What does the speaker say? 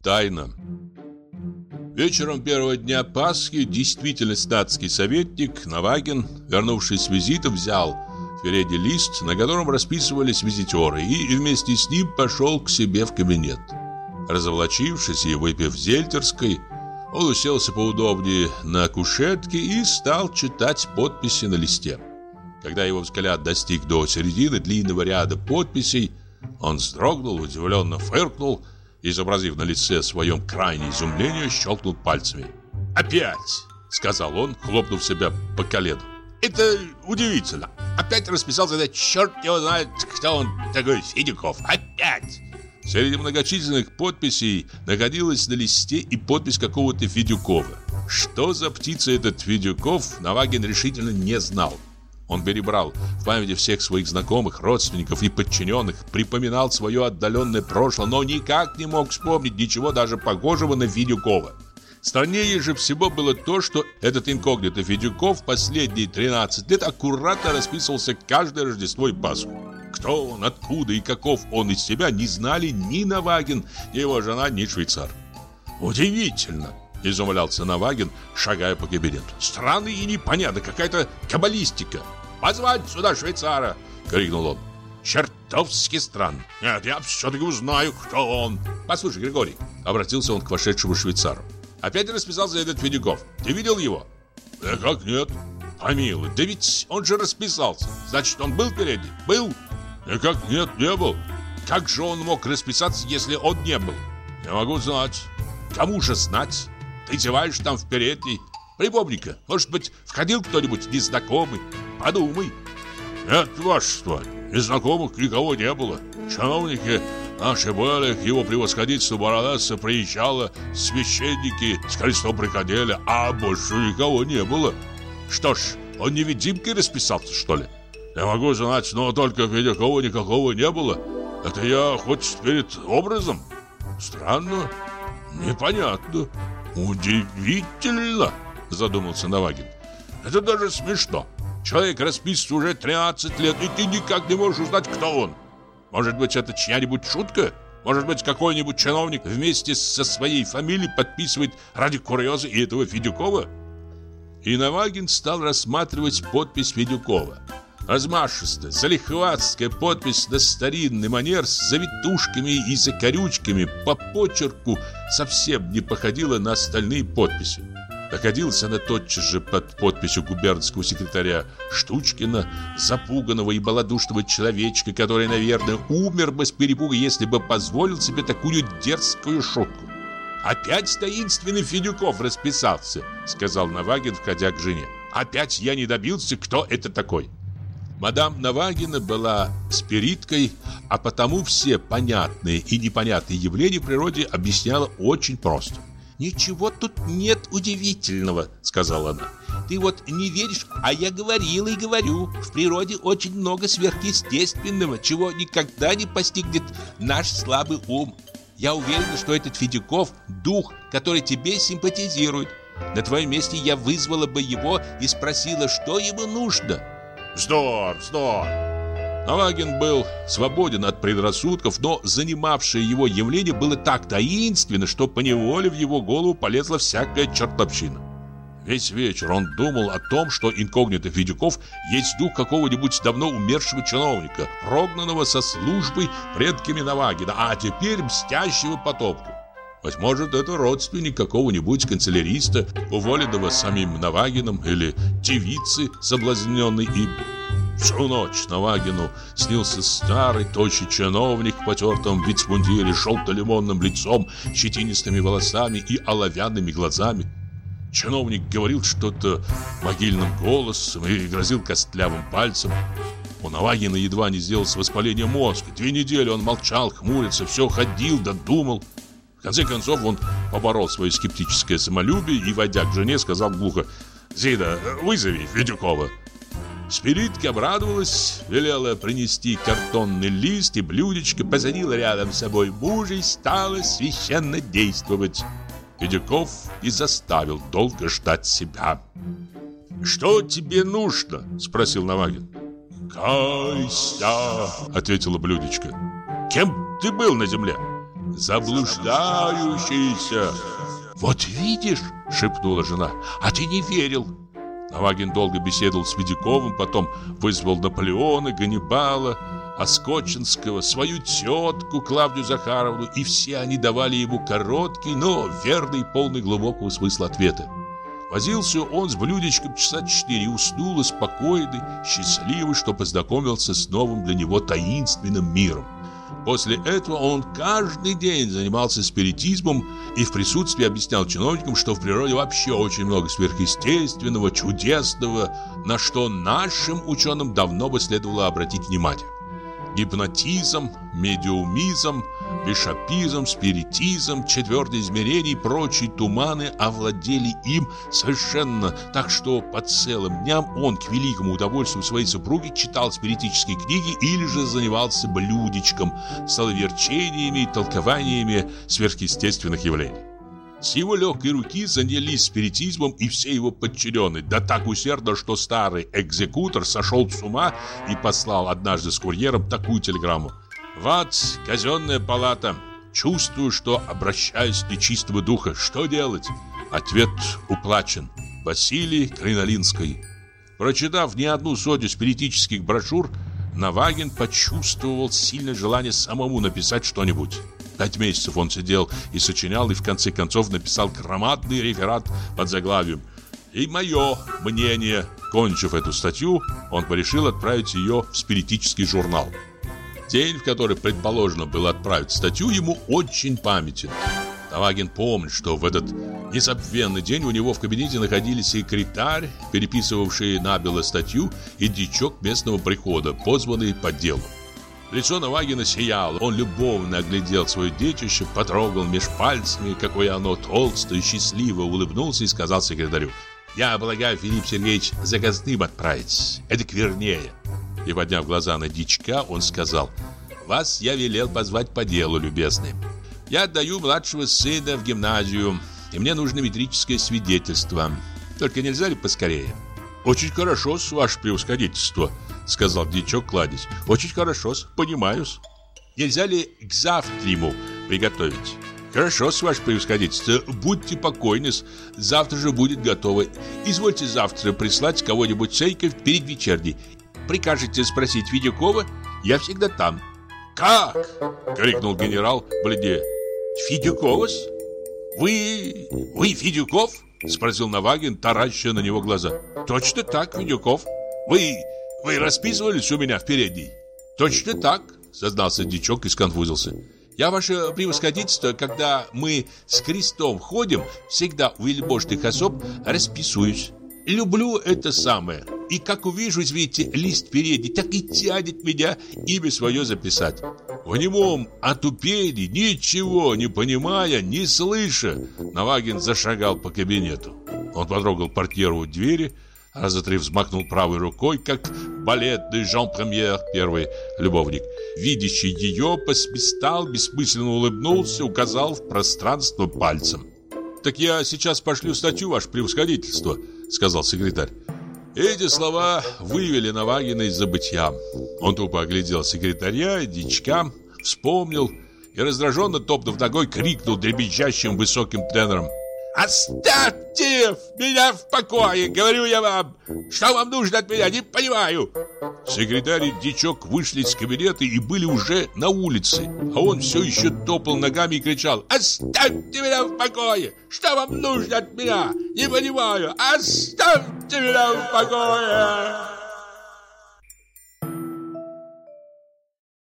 тайна. Вечером первого дня Пасхи действительно статский советник Навагин, вернувшись с визита, взял впереди лист, на котором расписывались визитеры, и вместе с ним пошел к себе в кабинет. Разоблачившись и выпив зельтерской, он уселся поудобнее на кушетке и стал читать подписи на листе. Когда его взгляд достиг до середины длинного ряда подписей, он вздрогнул, удивленно фыркнул, изобразив на лице своем крайнее изумление, щелкнул пальцами. «Опять!» — сказал он, хлопнув себя по колену. «Это удивительно! Опять расписался этот черт его знает, кто он такой, Федюков! Опять!» Среди многочисленных подписей находилась на листе и подпись какого-то Федюкова. Что за птица этот Федюков, Навагин решительно не знал. Он перебрал в памяти всех своих знакомых, родственников и подчиненных, припоминал свое отдаленное прошлое, но никак не мог вспомнить ничего даже похожего на Федюкова. Страннее же всего было то, что этот инкогнито Федюков последние 13 лет аккуратно расписывался каждое Рождество и Пасху. Кто он, откуда и каков он из себя, не знали ни Навагин, ни его жена, ни швейцар. «Удивительно!» — изумлялся Навагин, шагая по кабинету. «Странно и непонятно, какая-то каббалистика!» «Позвать сюда швейцара!» — крикнул он. «Чертовски странно! Нет, я все-таки узнаю, кто он!» «Послушай, Григорий!» — обратился он к вошедшему швейцару. «Опять расписался этот Федюков. Ты видел его?» «Да как нет?» «Помилуй, да ведь он же расписался. Значит, он был впереди? Был?» «Да как нет, не был. Как же он мог расписаться, если он не был?» «Не могу знать». «Кому же знать? Ты зеваешь там впереди. Припомни-ка, может быть, входил кто-нибудь незнакомый? Подумай». «Нет, вашество, незнакомых никого не было. Чиновники наши были, к его превосходительству Бородатца приезжало, священники с крестом приходили, а больше никого не было». «Что ж, он невидимкой расписался, что ли?» «Я могу знать, но только Федюкова никакого не было. Это я хоть перед образом. Странно, непонятно, удивительно», задумался Навагин. «Это даже смешно. Человек расписывается уже 13 лет, и ты никак не можешь узнать, кто он. Может быть, это чья-нибудь шутка? Может быть, какой-нибудь чиновник вместе со своей фамилией подписывает ради курьеза и этого Федюкова?» И Навагин стал рассматривать подпись Федюкова. Размашистая, залихватская подпись на старинный манер с завитушками и закорючками по почерку совсем не походила на остальные подписи. Находилась она тотчас же под подписью губернского секретаря Штучкина, запуганного и баладушного человечка, который, наверное, умер бы с перепуга, если бы позволил себе такую дерзкую шутку. «Опять таинственный Федюков расписался», — сказал Навагин, входя к жене. «Опять я не добился, кто это такой». Мадам Навагина была спириткой, а потому все понятные и непонятные явления в природе объясняла очень просто. «Ничего тут нет удивительного», — сказала она. «Ты вот не веришь, а я говорила и говорю. В природе очень много сверхъестественного, чего никогда не постигнет наш слабый ум. Я уверена, что этот Федюков — дух, который тебе симпатизирует. На твоем месте я вызвала бы его и спросила, что ему нужно». «Вздор, вздор!» Навагин был свободен от предрассудков, но занимавшее его явление было так таинственно, что поневоле в его голову полезла всякая чертовщина. Весь вечер он думал о том, что инкогнито Федюков есть дух какого-нибудь давно умершего чиновника, прогнанного со службы предками Навагина, а теперь мстящего потомку. Быть может, это родственник какого-нибудь канцеляриста, уволенного самим Навагином, или девицы, соблазненной им. Всю ночь Навагину снился старый, тощий чиновник в потертом вицмундире с желто-лимонным лицом, щетинистыми волосами и оловянными глазами. Чиновник говорил что-то могильным голосом и грозил костлявым пальцем. У Навагина едва не сделалось воспаление мозга. 2 недели он молчал, хмурился, все ходил да думал. В конце концов он поборол свое скептическое самолюбие и, войдя к жене, сказал глухо: «Зида, вызови Федюкова». Спиритка обрадовалась, велела принести картонный лист и блюдечко, посадила рядом с собой мужа и стала священно действовать. Федюков и заставил долго ждать себя. «Что тебе нужно?» — спросил Навагин. «Кайся!» — ответила блюдечко. «Кем ты был на земле?» заблуждающийся. «Вот видишь», — шепнула жена, — «а ты не верил». Навагин долго беседовал с Ведяковым, потом вызвал Наполеона, Ганнибала, Оскочинского, свою тетку Клавдию Захаровну, и все они давали ему короткий, но верный, полный глубокого смысла ответа. Возился он с блюдечком часа 4, уснул спокойный, счастливый, что познакомился с новым для него таинственным миром. После этого он каждый день занимался спиритизмом и в присутствии объяснял чиновникам, что в природе вообще очень много сверхъестественного, чудесного, на что нашим ученым давно бы следовало обратить внимание. Гипнотизм, медиумизм, бишопизм, спиритизм, четвертое измерение и прочие туманы овладели им совершенно, так что по целым дням он к великому удовольствию своей супруги читал спиритические книги или же занимался блюдечком, столоверчениями и толкованиями сверхъестественных явлений. С его легкой руки занялись спиритизмом и все его подчиненные, да так усердно, что старый экзекутор сошел с ума и послал однажды с курьером такую телеграмму: «Вот казенная палата. Чувствую, что обращаюсь к нечистому духа. Что делать?» Ответ уплачен. Василий Кринолинский. Прочитав не одну сотню спиритических брошюр, Навагин почувствовал сильное желание самому написать что-нибудь. 5 месяцев он сидел и сочинял, и в конце концов написал громадный реферат под заглавием «И мое мнение». Кончив эту статью, он порешил отправить ее в спиритический журнал. День, в который предположено было отправить статью, ему очень памятен. Навагин помнит, что в этот незабвенный день у него в кабинете находились секретарь, переписывавший набело статью, и дьячок местного прихода, позванный по делу. Лицо Навагина сияло, он любовно оглядел свое детище, потрогал меж пальцами, какое оно толстое, счастливо, улыбнулся и сказал секретарю: «Я полагаю, Филипп Сергеевич, заказным отправить, это вернее». И, подняв глаза на дьячка, он сказал: «Вас я велел позвать по делу, любезный. Я отдаю младшего сына в гимназию, и мне нужно метрическое свидетельство. Только нельзя ли поскорее?» «Очень хорошо, ваше превосходительство», — сказал дьячок, кладясь. «Очень хорошо, понимаю-с. Нельзя ли к завтраму приготовить?» «Хорошо, ваше превосходительство, будьте покойны, завтра же будет готово. Извольте завтра прислать кого-нибудь в церковь перед вечерней. Прикажете спросить Ведякова, я всегда там». «Как?» — крикнул генерал, бледнее. «Федякова-с? Вы Федяков?» — спросил Навагин, тараща на него глаза. «Точно так, Федяков. Вы расписывались у меня в передней?» «Точно так», — сознался дьячок и сконфузился. «Я, ваше превосходительство, когда мы с крестом ходим, всегда у вельможных особ расписываюсь. Люблю это самое. И как увижу, извините, лист передний, так и тянет меня имя свое записать». В немом отупении, ничего не понимая, не слыша, Навагин зашагал по кабинету. Он потрогал портьеру у двери, раза 3 взмахнул правой рукой, как балетный Жан Премьер, первый любовник. Видящий ее, посвистал, бессмысленно улыбнулся, указал в пространство пальцем. «Так я сейчас пошлю статью, ваше превосходительство», — сказал секретарь. Эти слова вывели Навагина из забытья. Он тупо оглядел секретаря и дьячка, вспомнил и, раздраженно топнув ногой, крикнул дребезжащим высоким тенором: «Оставьте меня в покое, говорю я вам! Что вам нужно от меня, не понимаю!» Секретарь и дьячок вышли из кабинета и были уже на улице, а он все еще топал ногами и кричал: «Оставьте меня в покое! Что вам нужно от меня? Не понимаю! Оставьте меня в покое!»